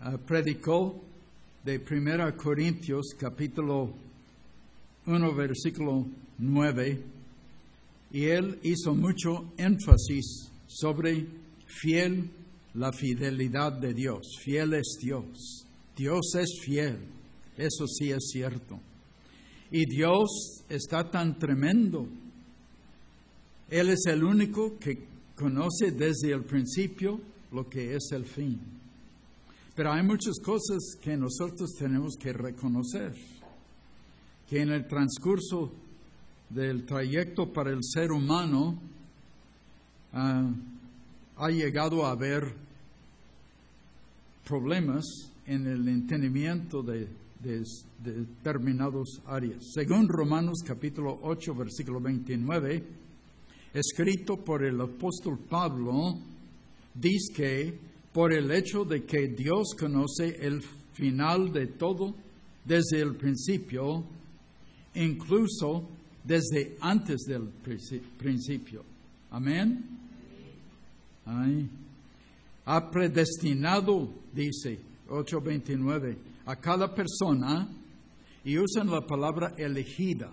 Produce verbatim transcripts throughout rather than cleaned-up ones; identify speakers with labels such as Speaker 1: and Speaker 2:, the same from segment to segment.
Speaker 1: uh, predicó de Primera Corintios capítulo uno versículo nueve, y él hizo mucho énfasis sobre fiel, la fidelidad de Dios. Fiel es Dios. Dios es fiel. Eso sí es cierto. Y Dios está tan tremendo. Él es el único que conoce desde el principio lo que es el fin. Pero hay muchas cosas que nosotros tenemos que reconocer. Que en el transcurso del trayecto para el ser humano uh, ha llegado a haber problemas en el entendimiento de, de, de determinadas áreas. Según Romanos capítulo ocho, versículo veintinueve, escrito por el apóstol Pablo, dice que por el hecho de que Dios conoce el final de todo desde el principio, incluso desde antes del principio. Amén. Ay. Ha predestinado, dice ocho veintinueve, a cada persona, y usan la palabra elegida,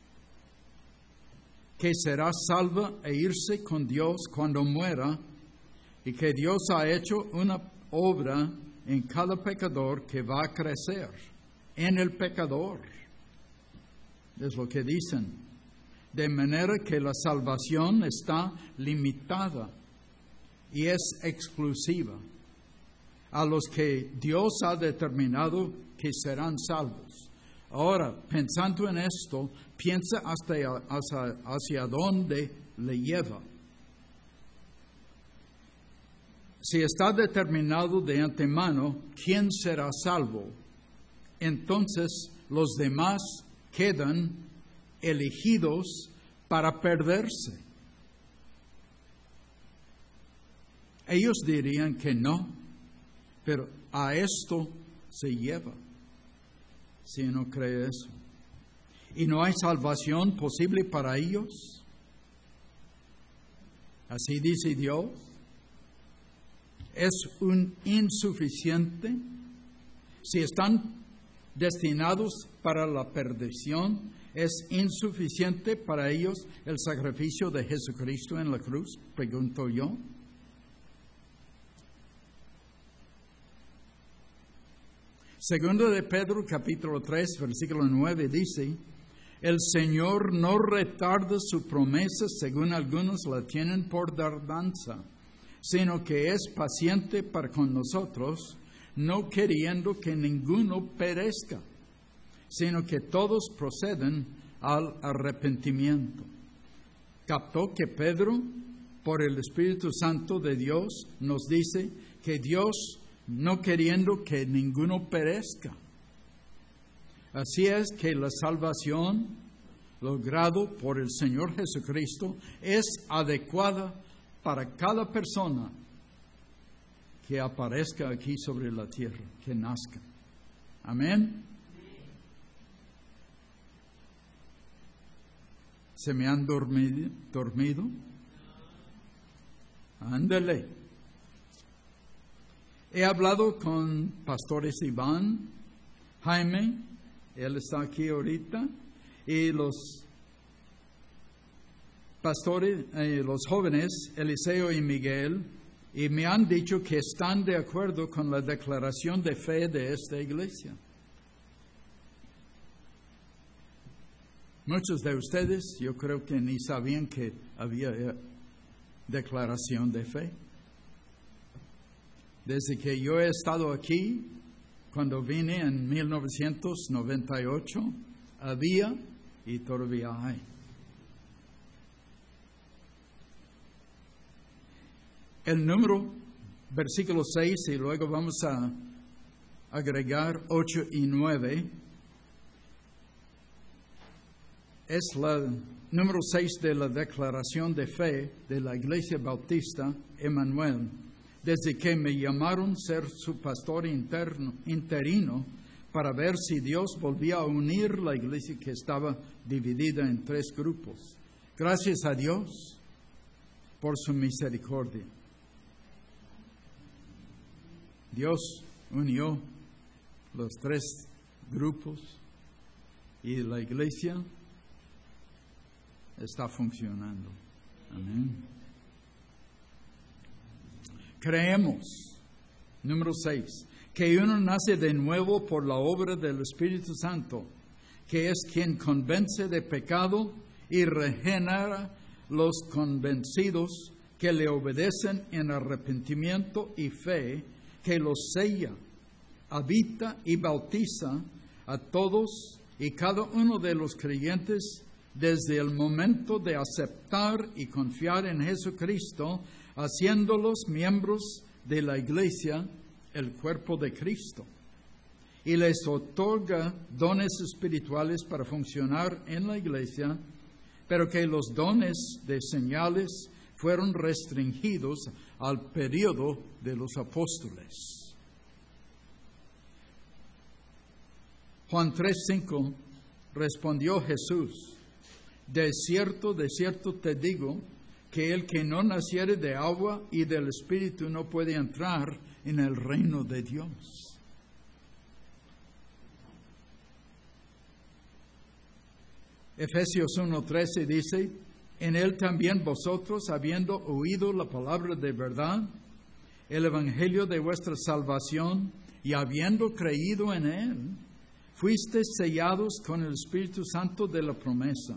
Speaker 1: que será salva e irse con Dios cuando muera, y que Dios ha hecho una obra en cada pecador que va a crecer en el pecador. Es lo que dicen. De manera que la salvación está limitada y es exclusiva a los que Dios ha determinado que serán salvos. Ahora, pensando en esto, piensa hasta hacia, hacia dónde le lleva. Si está determinado de antemano quién será salvo, entonces los demás quedan elegidos para perderse. Ellos dirían que no, pero a esto se lleva, si uno cree eso. ¿Y no hay salvación posible para ellos? Así dice Dios. Es un insuficiente. Si están destinados para la perdición, ¿es insuficiente para ellos el sacrificio de Jesucristo en la cruz? Pregunto yo. Segundo de Pedro, capítulo tres, versículo nueve, dice: el Señor no retarda su promesa, según algunos la tienen por tardanza, sino que es paciente para con nosotros, no queriendo que ninguno perezca, sino que todos proceden al arrepentimiento. Captó que Pedro, por el Espíritu Santo de Dios, nos dice que Dios no queriendo que ninguno perezca. Así es que la salvación logrado por el Señor Jesucristo es adecuada para cada persona que aparezca aquí sobre la tierra, que nazca. Amén. ¿Se me han dormido? dormido? Ándale. He hablado con pastores Iván, Jaime, él está aquí ahorita, y los pastores, eh, los jóvenes, Eliseo y Miguel, y me han dicho que están de acuerdo con la declaración de fe de esta iglesia. Muchos de ustedes, yo creo que ni sabían que había declaración de fe. Desde que yo he estado aquí, cuando vine en mil novecientos noventa y ocho, había y todavía hay. El número, versículo seis, y luego vamos a agregar ocho y nueve, es la número seis de la declaración de fe de la Iglesia Bautista Emmanuel. Desde que me llamaron ser su pastor interno, interino, para ver si Dios volvía a unir la iglesia que estaba dividida en tres grupos. Gracias a Dios por su misericordia. Dios unió los tres grupos y la iglesia está funcionando. Amén. Creemos, número seis, que uno nace de nuevo por la obra del Espíritu Santo, que es quien convence de pecado y regenera los convencidos que le obedecen en arrepentimiento y fe, que los sella, habita y bautiza a todos y cada uno de los creyentes desde el momento de aceptar y confiar en Jesucristo, haciéndolos miembros de la iglesia, el cuerpo de Cristo, y les otorga dones espirituales para funcionar en la iglesia, pero que los dones de señales fueron restringidos al periodo de los apóstoles. Juan tres cinco respondió Jesús: de cierto, de cierto te digo, que el que no naciere de agua y del Espíritu no puede entrar en el reino de Dios. Efesios uno trece dice: en él también vosotros, habiendo oído la palabra de verdad, el evangelio de vuestra salvación, y habiendo creído en él, fuisteis sellados con el Espíritu Santo de la promesa.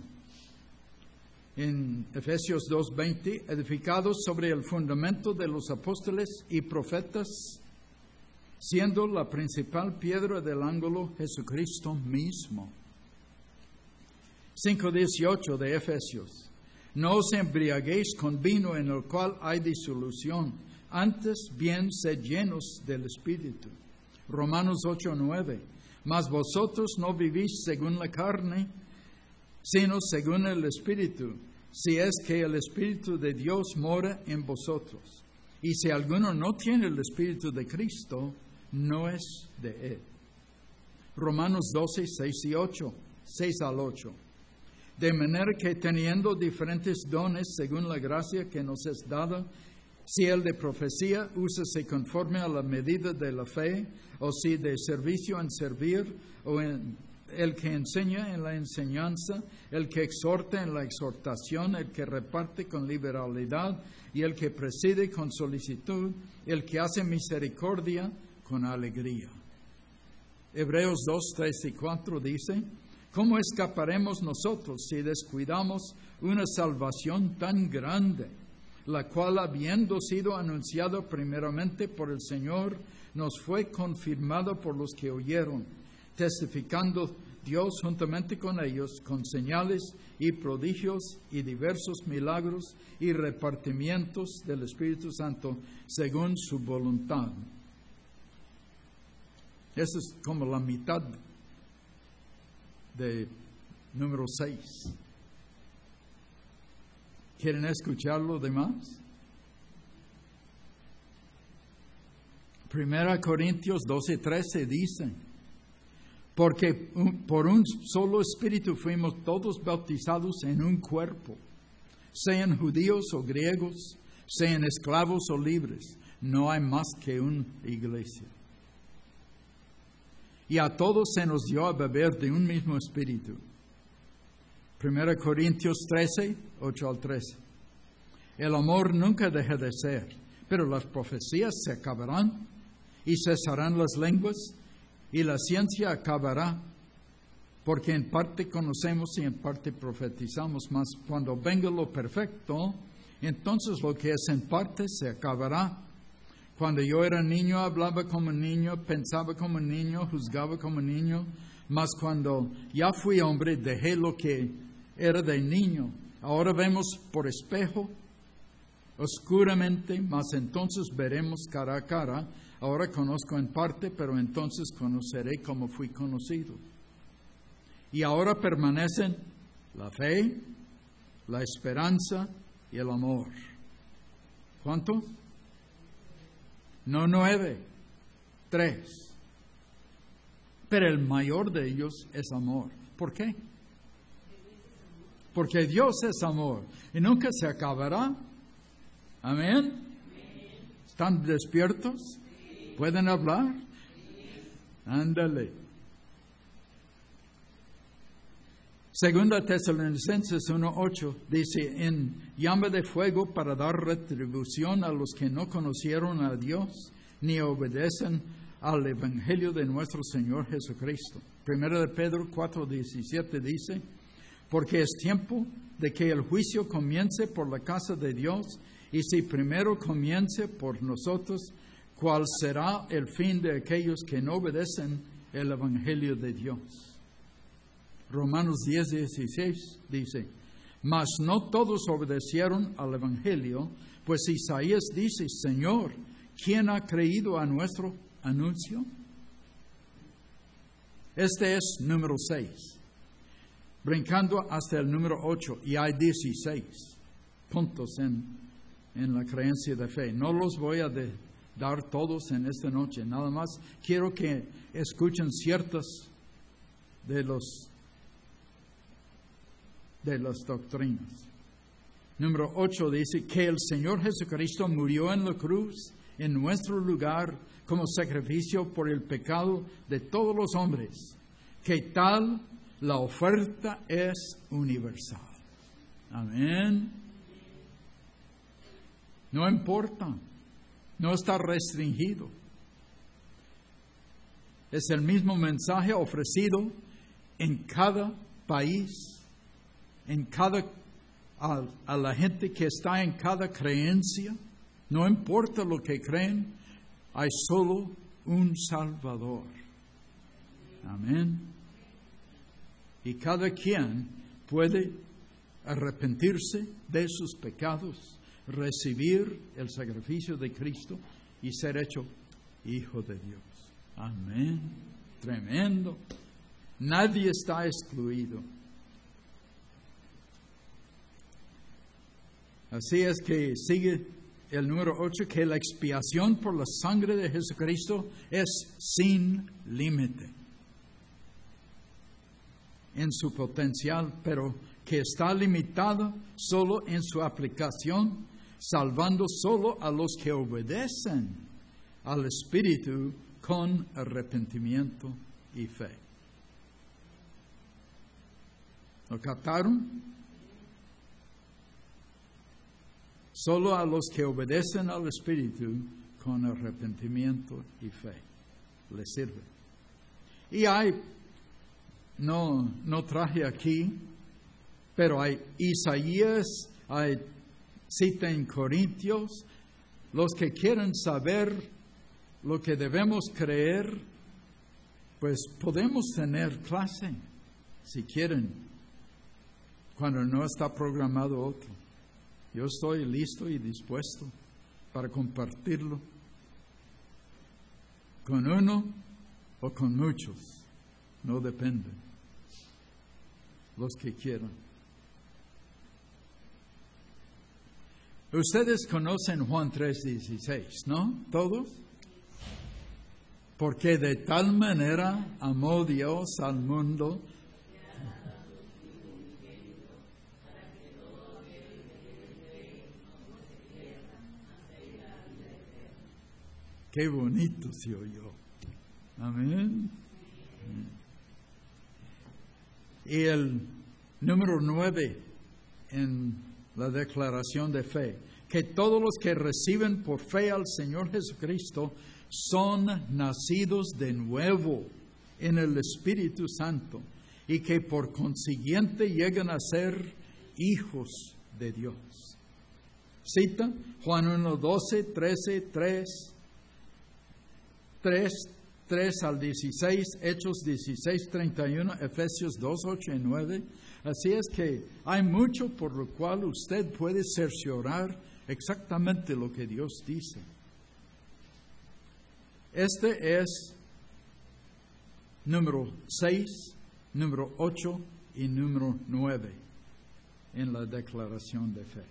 Speaker 1: En Efesios dos veinte, edificados sobre el fundamento de los apóstoles y profetas, siendo la principal piedra del ángulo Jesucristo mismo. cinco dieciocho de Efesios: no os embriaguéis con vino en el cual hay disolución, antes bien sed llenos del Espíritu. Romanos ocho nueve: mas vosotros no vivís según la carne, sino según el Espíritu, si es que el Espíritu de Dios mora en vosotros. Y si alguno no tiene el Espíritu de Cristo, no es de él. Romanos doce, seis y ocho, seis al ocho. De manera que teniendo diferentes dones según la gracia que nos es dada, si el de profecía, úsese conforme a la medida de la fe, o si de servicio en servir, o en el que enseña en la enseñanza, el que exhorta en la exhortación, el que reparte con liberalidad, y el que preside con solicitud, el que hace misericordia con alegría. Hebreos dos, tres y cuatro dice: ¿cómo escaparemos nosotros si descuidamos una salvación tan grande, la cual, habiendo sido anunciada primeramente por el Señor, nos fue confirmada por los que oyeron, testificando Dios juntamente con ellos, con señales y prodigios y diversos milagros y repartimientos del Espíritu Santo según su voluntad? Esa es como la mitad de número seis. ¿Quieren escuchar lo demás? Primera Corintios doce trece dice: porque por un solo Espíritu fuimos todos bautizados en un cuerpo, sean judíos o griegos, sean esclavos o libres, no hay más que una iglesia. Y a todos se nos dio a beber de un mismo Espíritu. Primera Corintios trece, ocho al trece. El amor nunca deja de ser, pero las profecías se acabarán y cesarán las lenguas y la ciencia acabará, porque en parte conocemos y en parte profetizamos, mas cuando venga lo perfecto, entonces lo que es en parte se acabará. Cuando yo era niño hablaba como niño, pensaba como niño, juzgaba como niño, mas cuando ya fui hombre dejé lo que era de niño. Ahora vemos por espejo, oscuramente, mas entonces veremos cara a cara. Ahora conozco en parte, pero entonces conoceré como fui conocido. Y ahora permanecen la fe, la esperanza y el amor. ¿Cuánto? No nueve, tres. Pero el mayor de ellos es amor. ¿Por qué? Porque Dios es amor y nunca se acabará. Amén. ¿Están despiertos? ¿Pueden hablar? Ándale. Segunda Tesalonicenses uno ocho dice, en llama de fuego para dar retribución a los que no conocieron a Dios ni obedecen al Evangelio de nuestro Señor Jesucristo. Primera de Pedro cuatro diecisiete dice, porque es tiempo de que el juicio comience por la casa de Dios, y si primero comience por nosotros, ¿cuál será el fin de aquellos que no obedecen el Evangelio de Dios? Romanos diez dieciséis dice, mas no todos obedecieron al Evangelio, pues Isaías dice, Señor, ¿quién ha creído a nuestro anuncio? Este es número seis. Brincando hasta el número ocho, y hay dieciséis puntos en, en la creencia de fe. No los voy a de, dar todos en esta noche, nada más quiero que escuchen ciertas de los de las doctrinas. Número ocho dice que el Señor Jesucristo murió en la cruz en nuestro lugar como sacrificio por el pecado de todos los hombres, que tal la oferta es universal. Amén. No importa, no está restringido. Es el mismo mensaje ofrecido en cada país, en cada a, a la gente que está en cada creencia. No importa lo que creen, hay solo un Salvador. Amén. Y cada quien puede arrepentirse de sus pecados, recibir el sacrificio de Cristo y ser hecho hijo de Dios. Amén. Tremendo. Nadie está excluido. Así es que sigue el número ocho, que la expiación por la sangre de Jesucristo es sin límite en su potencial, pero que está limitada solo en su aplicación, salvando solo a los que obedecen al Espíritu con arrepentimiento y fe. ¿Lo captaron? Solo a los que obedecen al Espíritu con arrepentimiento y fe les sirve. Y hay, no, no traje aquí, pero hay Isaías, hay cita en Corintios. Los que quieren saber lo que debemos creer, pues podemos tener clase, si quieren, cuando no está programado otro. Yo estoy listo y dispuesto para compartirlo con uno o con muchos. No depende. Los que quieran. Ustedes conocen Juan tres dieciséis, ¿no? ¿Todos? Porque de tal manera amó Dios al mundo. Qué bonito se oyó. Amén. Y el número nueve en la declaración de fe, que todos los que reciben por fe al Señor Jesucristo son nacidos de nuevo en el Espíritu Santo y que por consiguiente llegan a ser hijos de Dios. Cita Juan uno, doce, trece, tres, tres, tres al dieciséis, Hechos dieciséis, treinta y uno, Efesios dos, ocho y nueve. Así es que hay mucho por lo cual usted puede cerciorar exactamente lo que Dios dice. Este es número seis, número ocho y número nueve en la declaración de fe.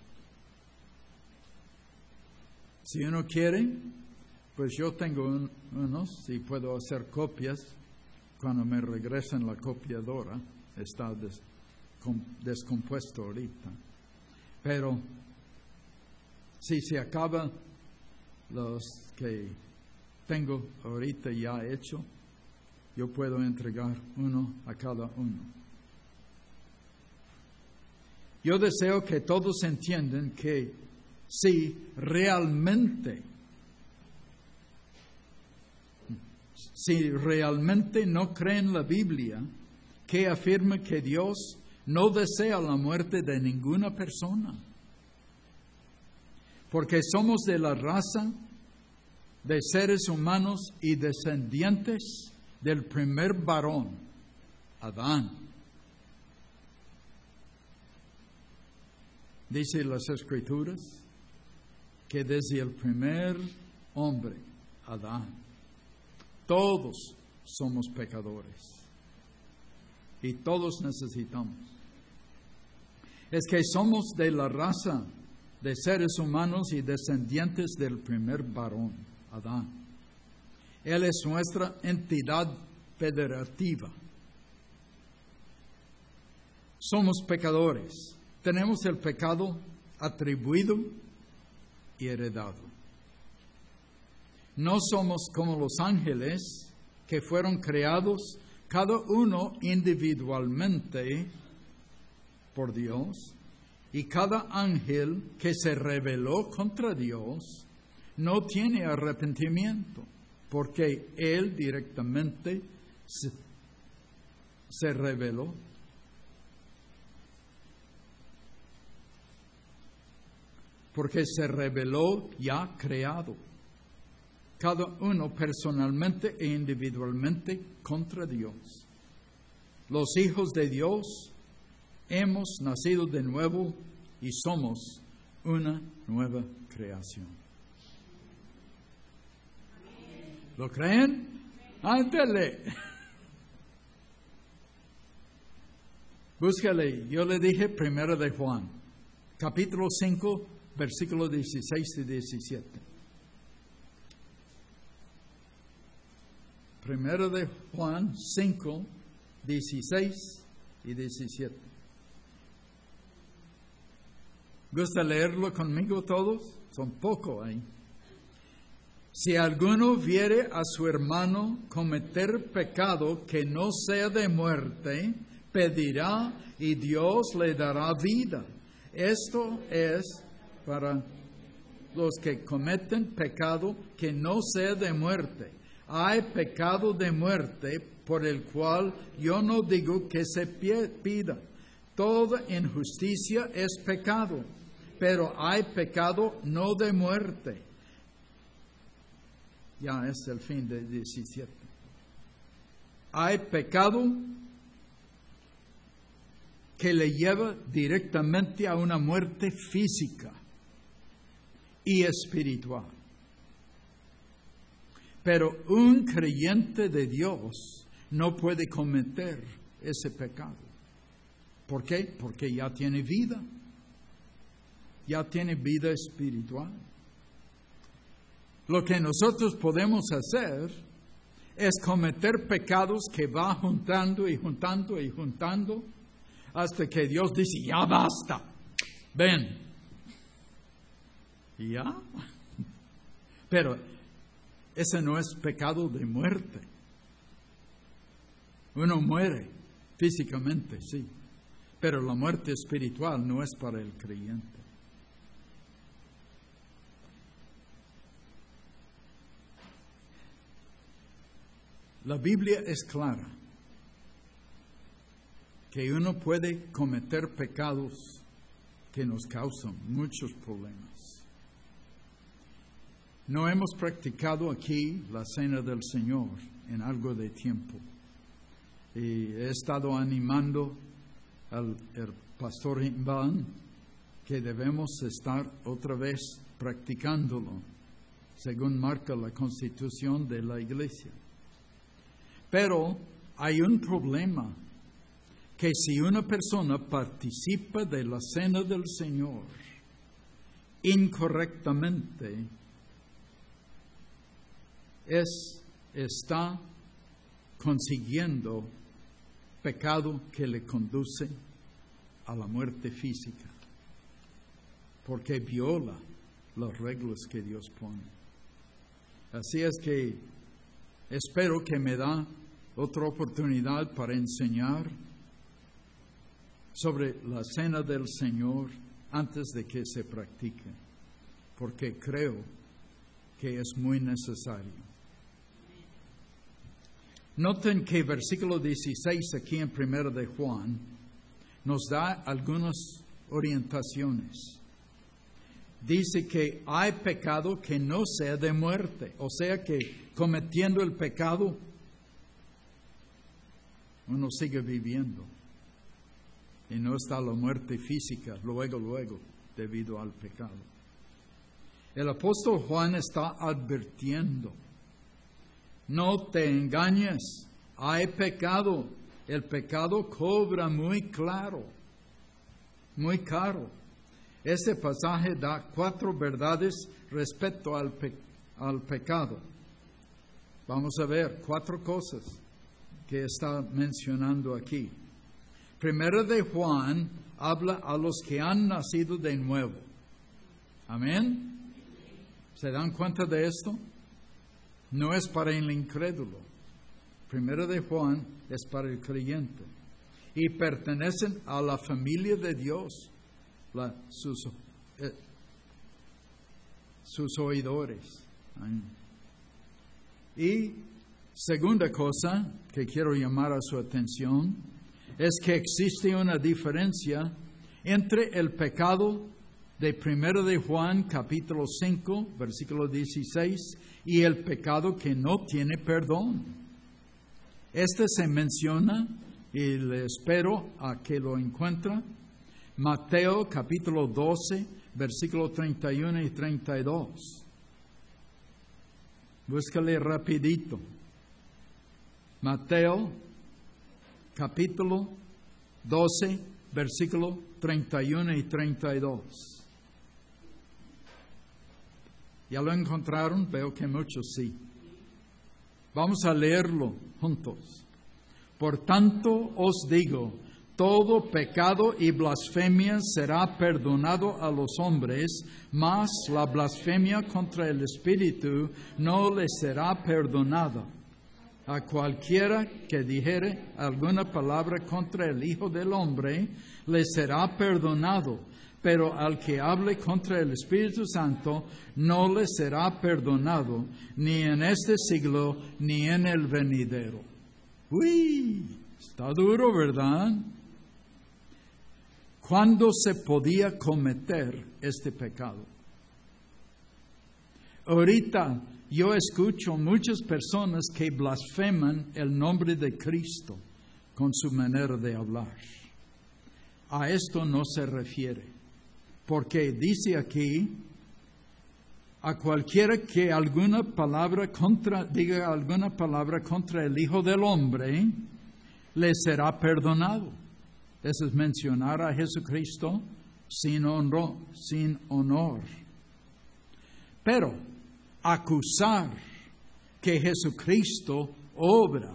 Speaker 1: Si uno quiere, pues yo tengo un, unos, y puedo hacer copias cuando me regresen la copiadora. Está des, com, descompuesto ahorita. Pero si se acaba los que tengo ahorita ya hecho, yo puedo entregar uno a cada uno. Yo deseo que todos entiendan que si realmente, si realmente no creen la Biblia, que afirma que Dios no desea la muerte de ninguna persona, porque somos de la raza de seres humanos y descendientes del primer varón, Adán. Dice las Escrituras que desde el primer hombre, Adán, todos somos pecadores y todos necesitamos. Es que somos de la raza de seres humanos y descendientes del primer varón, Adán. Él es nuestra entidad federativa. Somos pecadores. Tenemos el pecado atribuido y heredado. No somos como los ángeles que fueron creados cada uno individualmente por Dios, y cada ángel que se rebeló contra Dios no tiene arrepentimiento, porque él directamente se, se rebeló. Porque se rebeló ya creado, cada uno personalmente e individualmente contra Dios. Los hijos de Dios hemos nacido de nuevo y somos una nueva creación. ¿Lo creen? Ándele. Búscale. Yo le dije primero de Juan, capítulo cinco, versículos dieciséis y diecisiete. Primero de Juan cinco, dieciséis y diecisiete. ¿Gusta leerlo conmigo todos? Son poco ahí. Si alguno viere a su hermano cometer pecado que no sea de muerte, pedirá y Dios le dará vida. Esto es para los que cometen pecado que no sea de muerte. Hay pecado de muerte por el cual yo no digo que se pida. Toda injusticia es pecado, pero hay pecado no de muerte. Ya es el fin de diecisiete. Hay pecado que le lleva directamente a una muerte física y espiritual. Pero un creyente de Dios no puede cometer ese pecado. ¿Por qué? Porque ya tiene vida. Ya tiene vida espiritual. Lo que nosotros podemos hacer es cometer pecados que va juntando y juntando y juntando hasta que Dios dice, ya basta, ven. ¿Y ya? Pero ese no es pecado de muerte. Uno muere físicamente, sí, pero la muerte espiritual no es para el creyente. La Biblia es clara que uno puede cometer pecados que nos causan muchos problemas. No hemos practicado aquí la cena del Señor en algo de tiempo. Y he estado animando al el pastor Iván que debemos estar otra vez practicándolo, según marca la Constitución de la Iglesia. Pero hay un problema, que si una persona participa de la cena del Señor incorrectamente, es, está consiguiendo pecado que le conduce a la muerte física, porque viola las reglas que Dios pone. Así es que espero que me da otra oportunidad para enseñar sobre la cena del Señor antes de que se practique, porque creo que es muy necesario. Noten que versículo dieciséis aquí en Primera de Juan nos da algunas orientaciones. Dice que hay pecado que no sea de muerte, o sea que cometiendo el pecado uno sigue viviendo y no está la muerte física luego, luego, debido al pecado. El apóstol Juan está advirtiendo: no te engañes, hay pecado. El pecado cobra muy claro, muy caro. Este pasaje da cuatro verdades respecto al, pe- al pecado. Vamos a ver cuatro cosas que está mencionando aquí. Primero de Juan habla a los que han nacido de nuevo. Amén. ¿Se dan cuenta de esto? No es para el incrédulo. Primero de Juan es para el creyente. Y pertenecen a la familia de Dios, la, sus, eh, sus oidores. Amén. Y segunda cosa que quiero llamar a su atención es que existe una diferencia entre el pecado de Primero de Juan, capítulo cinco, versículo dieciséis, y el pecado que no tiene perdón. Este se menciona, y le espero a que lo encuentre, Mateo, capítulo doce, versículo treinta y uno y treinta y dos. Búscale rapidito. Mateo, capítulo doce, versículo treinta y uno y treinta y dos. ¿Ya lo encontraron? Veo que muchos sí. Vamos a leerlo juntos. Por tanto os digo, todo pecado y blasfemia será perdonado a los hombres, mas la blasfemia contra el Espíritu no les será perdonada. A cualquiera que dijere alguna palabra contra el Hijo del Hombre, le será perdonado, pero al que hable contra el Espíritu Santo, no le será perdonado, ni en este siglo, ni en el venidero. Uy, está duro, ¿verdad? ¿Cuándo se podía cometer este pecado? Ahorita yo escucho muchas personas que blasfeman el nombre de Cristo con su manera de hablar. A esto no se refiere, porque dice aquí, a cualquiera que alguna palabra contra, diga alguna palabra contra el Hijo del Hombre, le será perdonado. Eso es mencionar a Jesucristo sin honor, sin honor. Pero acusar que Jesucristo obra,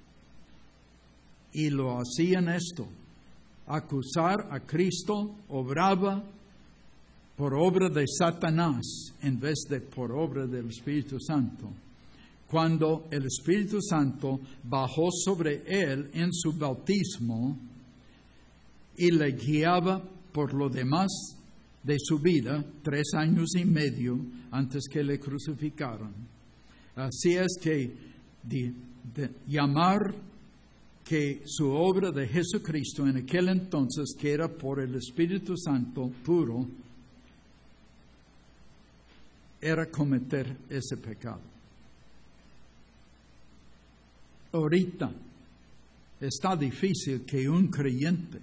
Speaker 1: y lo hacían esto, acusar a Cristo obraba por obra de Satanás en vez de por obra del Espíritu Santo, cuando el Espíritu Santo bajó sobre él en su bautismo y le guiaba por lo demás de su vida, tres años y medio antes que le crucificaron. Así es que de, de llamar que su obra de Jesucristo en aquel entonces, que era por el Espíritu Santo puro, era cometer ese pecado. Ahorita está difícil que un creyente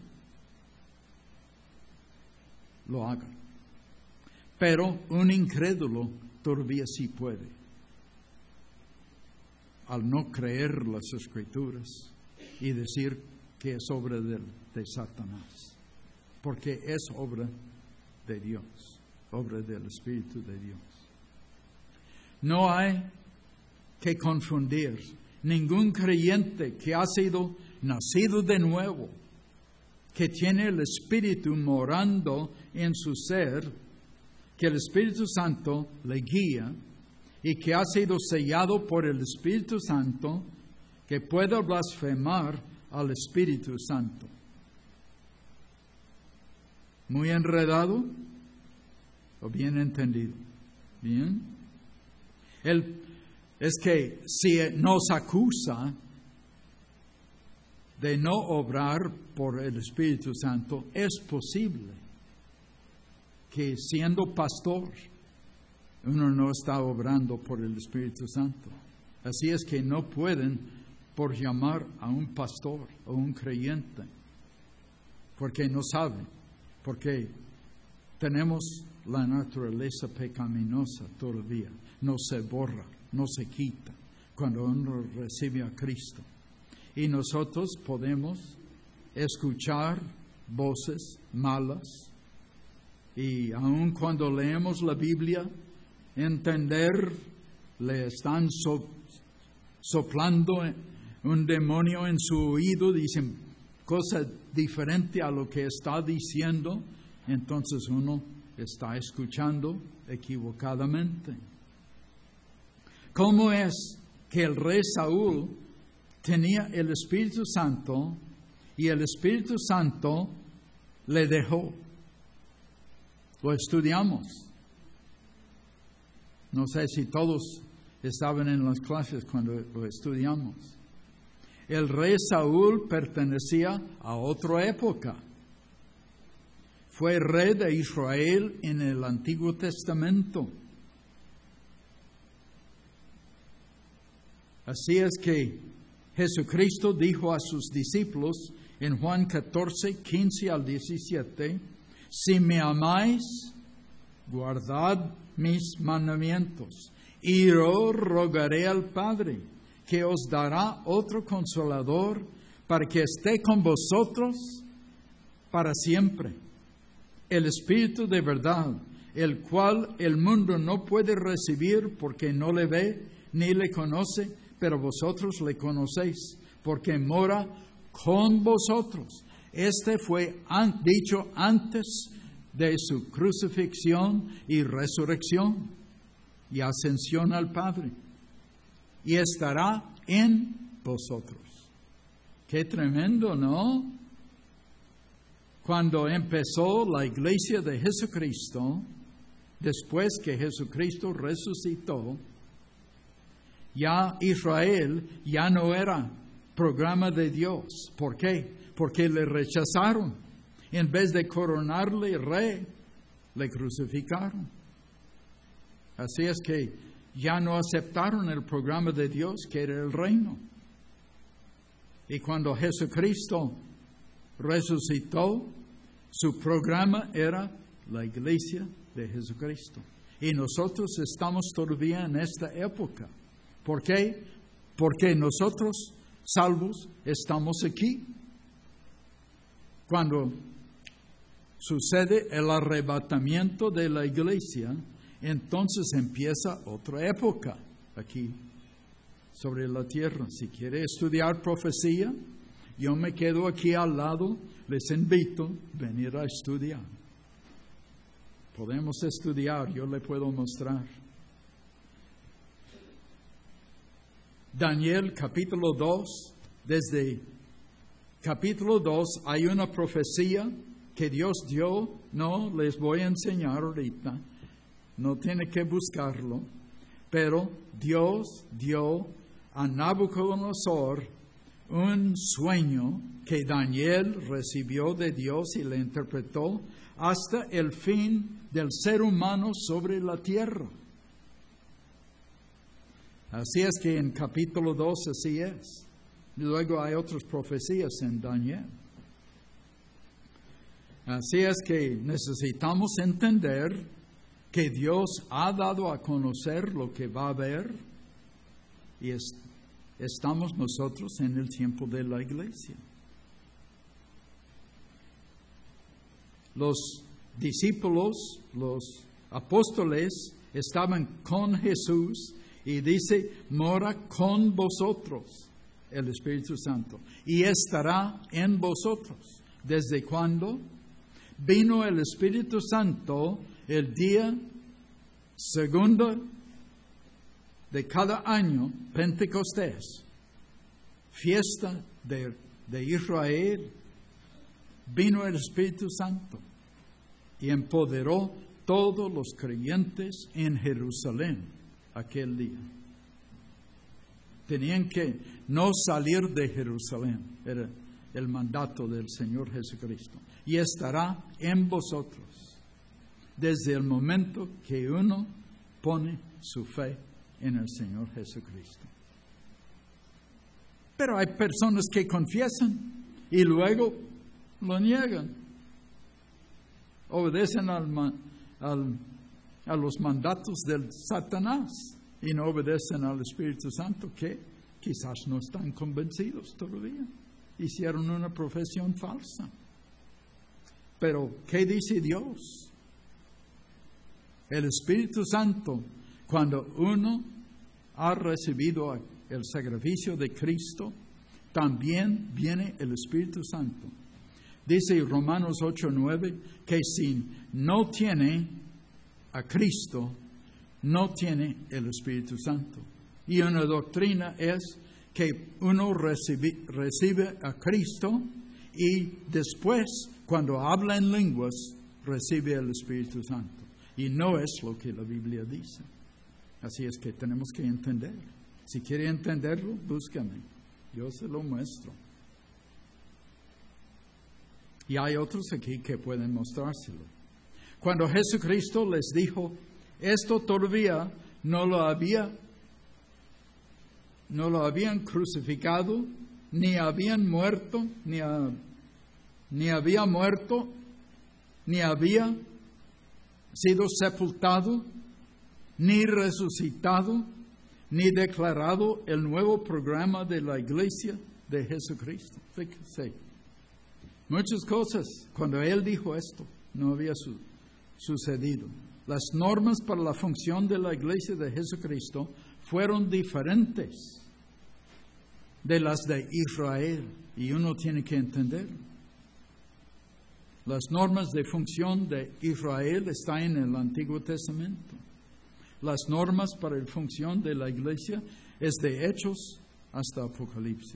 Speaker 1: lo haga, pero un incrédulo todavía sí puede, al no creer las Escrituras y decir que es obra de, de Satanás, porque es obra de Dios, obra del Espíritu de Dios. No hay que confundir. Ningún creyente que ha sido nacido de nuevo, que tiene el Espíritu morando en su ser, que el Espíritu Santo le guía y que ha sido sellado por el Espíritu Santo, que pueda blasfemar al Espíritu Santo. ¿Muy enredado o bien entendido? Bien. Él, es que si nos acusa de no obrar por el Espíritu Santo, es posible que siendo pastor uno no está obrando por el Espíritu Santo. Así es que no pueden por llamar a un pastor o un creyente, porque no saben, porque tenemos la naturaleza pecaminosa todavía, no se borra, no se quita cuando uno recibe a Cristo. Y nosotros podemos escuchar voces malas y aun cuando leemos la Biblia, entender, le están so, soplando un demonio en su oído, dicen cosas diferentes a lo que está diciendo, entonces uno está escuchando equivocadamente. ¿Cómo es que el rey Saúl tenía el Espíritu Santo y el Espíritu Santo le dejó? Lo estudiamos. No sé si todos estaban en las clases cuando lo estudiamos. El rey Saúl pertenecía a otra época. Fue rey de Israel en el Antiguo Testamento. Así es que Jesucristo dijo a sus discípulos en Juan catorce, quince al diecisiete, si me amáis, guardad mis mandamientos, y yo rogaré al Padre, que os dará otro consolador, para que esté con vosotros para siempre. El Espíritu de verdad, el cual el mundo no puede recibir porque no le ve ni le conoce, pero vosotros le conocéis, porque mora con vosotros. Este fue an- dicho antes de su crucifixión y resurrección y ascensión al Padre. Y estará en vosotros. Qué tremendo, ¿no? Cuando empezó la iglesia de Jesucristo, después que Jesucristo resucitó, ya Israel ya no era programa de Dios. ¿Por qué? Porque le rechazaron. En vez de coronarle rey, le crucificaron. Así es que ya no aceptaron el programa de Dios, que era el reino. Y cuando Jesucristo resucitó, su programa era la iglesia de Jesucristo. Y nosotros estamos todavía en esta época. ¿Por qué? Porque nosotros, salvos, estamos aquí. Cuando sucede el arrebatamiento de la iglesia, entonces empieza otra época aquí sobre la tierra. Si quiere estudiar profecía, yo me quedo aquí al lado, les invito a venir a estudiar. Podemos estudiar, yo le puedo mostrar. Daniel capítulo dos, desde capítulo dos hay una profecía que Dios dio, no les voy a enseñar ahorita, no tiene que buscarlo, pero Dios dio a Nabucodonosor un sueño que Daniel recibió de Dios y le interpretó hasta el fin del ser humano sobre la tierra. Así es que en capítulo dos así es. Luego hay otras profecías en Daniel. Así es que necesitamos entender que Dios ha dado a conocer lo que va a haber y es, estamos nosotros en el tiempo de la iglesia. Los discípulos, los apóstoles estaban con Jesús y dice, mora con vosotros el Espíritu Santo y estará en vosotros. ¿Desde cuándo? Vino el Espíritu Santo el día segundo de cada año, Pentecostés. fiesta de, de Israel, vino el Espíritu Santo y empoderó todos los creyentes en Jerusalén aquel día. Tenían que no salir de Jerusalén, era el mandato del Señor Jesucristo. Y estará en vosotros desde el momento que uno pone su fe en el Señor Jesucristo. Pero hay personas que confiesan y luego lo niegan. Obedecen al, al, a los mandatos del Satanás y no obedecen al Espíritu Santo, que quizás no están convencidos todavía. Hicieron una profesión falsa. Pero, ¿qué dice Dios? El Espíritu Santo, cuando uno ha recibido el sacrificio de Cristo, también viene el Espíritu Santo. Dice Romanos ocho nueve que si no tiene a Cristo, no tiene el Espíritu Santo. Y una doctrina es que uno recibe, recibe a Cristo y después, cuando habla en lenguas, recibe el Espíritu Santo. Y no es lo que la Biblia dice. Así es que tenemos que entender. Si quiere entenderlo, búscame. Yo se lo muestro. Y hay otros aquí que pueden mostrárselo. Cuando Jesucristo les dijo, esto todavía no lo había, no lo habían crucificado, ni habían muerto, ni, a, ni había muerto, ni había sido sepultado, ni resucitado, ni declarado el nuevo programa de la iglesia de Jesucristo. Fíjese, muchas cosas, cuando Él dijo esto, no había su, sucedido. Las normas para la función de la iglesia de Jesucristo fueron diferentes de las de Israel, y uno tiene que entenderlo. Las normas de función de Israel están en el Antiguo Testamento. Las normas para la función de la iglesia es de Hechos hasta Apocalipsis.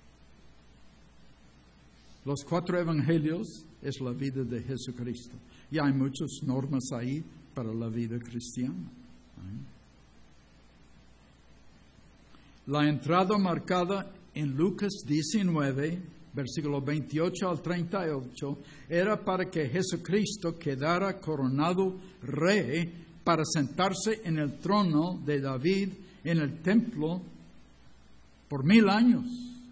Speaker 1: Los cuatro evangelios es la vida de Jesucristo. Y hay muchas normas ahí para la vida cristiana. La entrada marcada en Lucas diecinueve, versículo veintiocho al treinta y ocho, era para que Jesucristo quedara coronado rey para sentarse en el trono de David en el templo por mil años.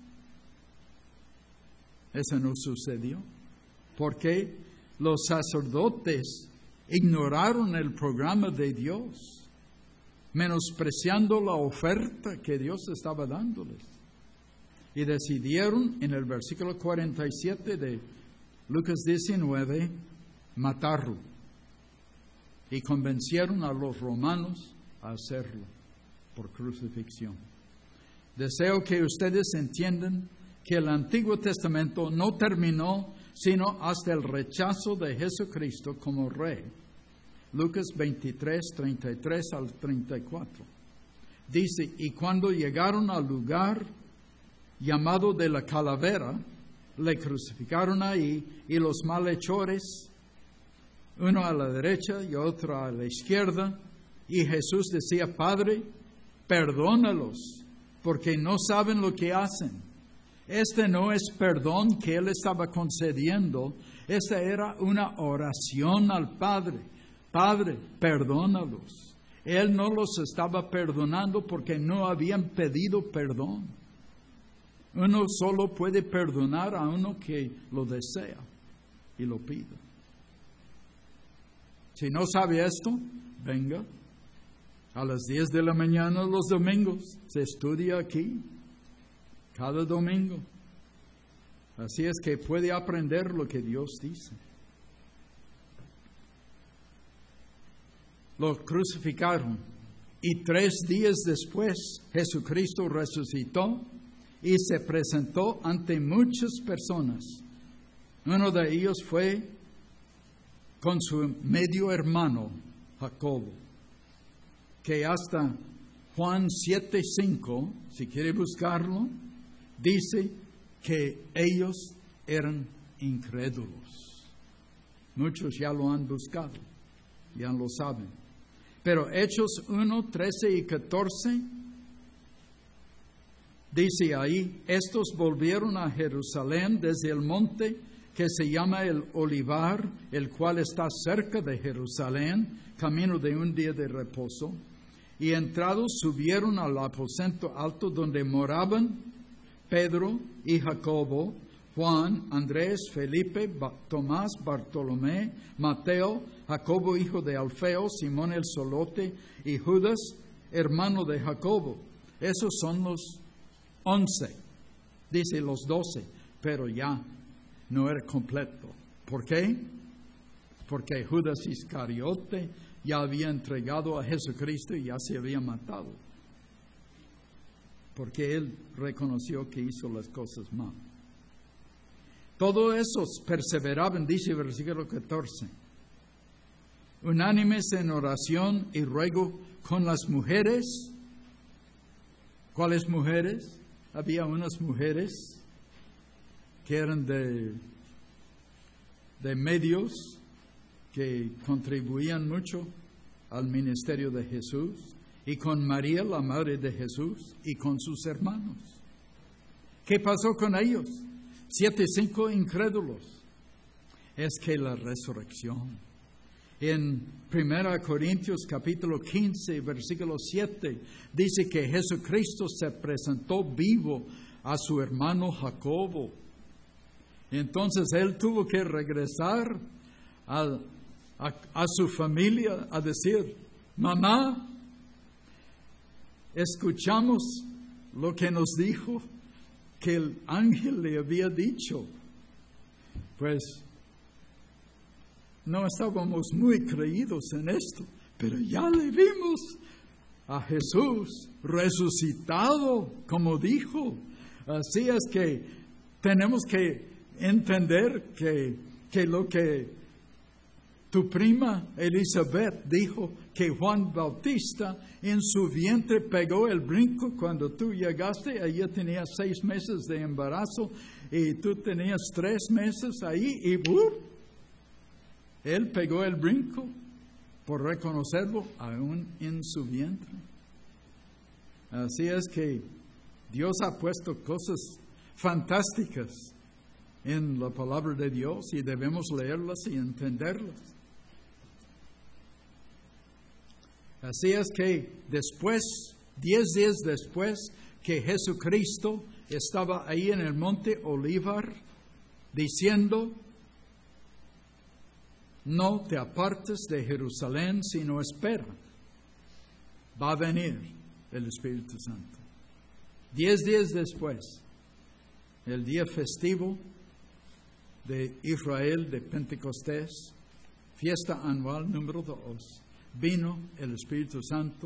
Speaker 1: Eso no sucedió, porque los sacerdotes ignoraron el programa de Dios, menospreciando la oferta que Dios estaba dándoles. Y decidieron en el versículo cuarenta y siete de Lucas diecinueve matarlo. Y convencieron a los romanos a hacerlo por crucifixión. Deseo que ustedes entiendan que el Antiguo Testamento no terminó sino hasta el rechazo de Jesucristo como rey. Lucas veintitrés, treinta y tres al treinta y cuatro. Dice, y cuando llegaron al lugar llamado de la calavera, le crucificaron ahí, y los malhechores, uno a la derecha y otro a la izquierda, y Jesús decía, Padre, perdónalos, porque no saben lo que hacen. Este no es perdón que Él estaba concediendo, esta era una oración al Padre. Padre, perdónalos. Él no los estaba perdonando porque no habían pedido perdón. Uno solo puede perdonar a uno que lo desea y lo pide. Si no sabe esto, venga a las diez de la mañana los domingos. Se estudia aquí cada domingo. Así es que puede aprender lo que Dios dice. Lo crucificaron y tres días después Jesucristo resucitó y se presentó ante muchas personas. Uno de ellos fue con su medio hermano, Jacobo, que hasta Juan siete cinco, si quiere buscarlo, dice que ellos eran incrédulos. Muchos ya lo han buscado, ya lo saben. Pero Hechos uno, trece y catorce, dice ahí, estos volvieron a Jerusalén desde el monte que se llama el Olivar, el cual está cerca de Jerusalén, camino de un día de reposo, y entrados subieron al aposento alto donde moraban Pedro y Jacobo, Juan, Andrés, Felipe, ba- Tomás, Bartolomé, Mateo, Jacobo hijo de Alfeo, Simón el Zolote y Judas, hermano de Jacobo. Esos son los once, dice los doce, pero ya no era completo. ¿Por qué? Porque Judas Iscariote ya había entregado a Jesucristo y ya se había matado. Porque él reconoció que hizo las cosas mal. Todos esos perseveraban, dice el versículo catorce, unánimes en oración y ruego con las mujeres. ¿Cuáles mujeres? Había unas mujeres que eran de, de medios que contribuían mucho al ministerio de Jesús, y con María, la madre de Jesús, y con sus hermanos. ¿Qué pasó con ellos? Siete, cinco incrédulos. Es que la resurrección. En primera Corintios capítulo quince, versículo siete, dice que Jesucristo se presentó vivo a su hermano Jacobo. Entonces él tuvo que regresar a, a, a su familia a decir, mamá, escuchamos lo que nos dijo que el ángel le había dicho. Pues no estábamos muy creídos en esto, pero ya le vimos a Jesús resucitado, como dijo. Así es que tenemos que entender que, que lo que tu prima Elizabeth dijo, que Juan Bautista en su vientre pegó el brinco cuando tú llegaste. Ella tenía seis meses de embarazo y tú tenías tres meses ahí y ¡buf! Él pegó el brinco por reconocerlo aún en su vientre. Así es que Dios ha puesto cosas fantásticas en la palabra de Dios y debemos leerlas y entenderlas. Así es que después, diez días después que Jesucristo estaba ahí en el monte Olivar, diciendo, no te apartes de Jerusalén, sino espera, va a venir el Espíritu Santo. Diez días después, el día festivo de Israel de Pentecostés, fiesta anual número dos, vino el Espíritu Santo,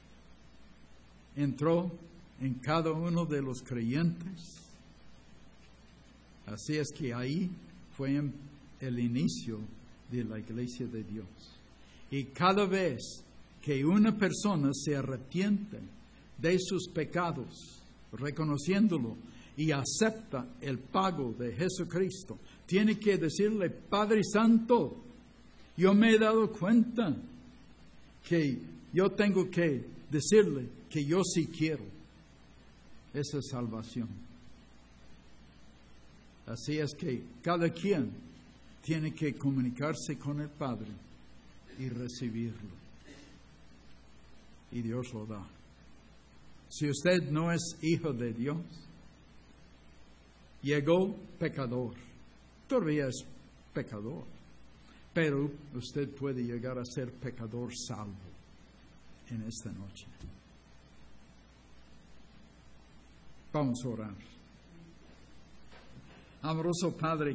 Speaker 1: entró en cada uno de los creyentes. Así es que ahí fue el inicio de la iglesia de Dios. Y cada vez que una persona se arrepiente de sus pecados, reconociéndolo, y acepta el pago de Jesucristo, tiene que decirle, Padre Santo, yo me he dado cuenta que yo tengo que decirle que yo sí quiero esa salvación. Así es que cada quien tiene que comunicarse con el Padre y recibirlo. Y Dios lo da. Si usted no es hijo de Dios, llegó pecador, todavía es pecador, pero usted puede llegar a ser pecador salvo en esta noche. Vamos a orar. Amoroso Padre,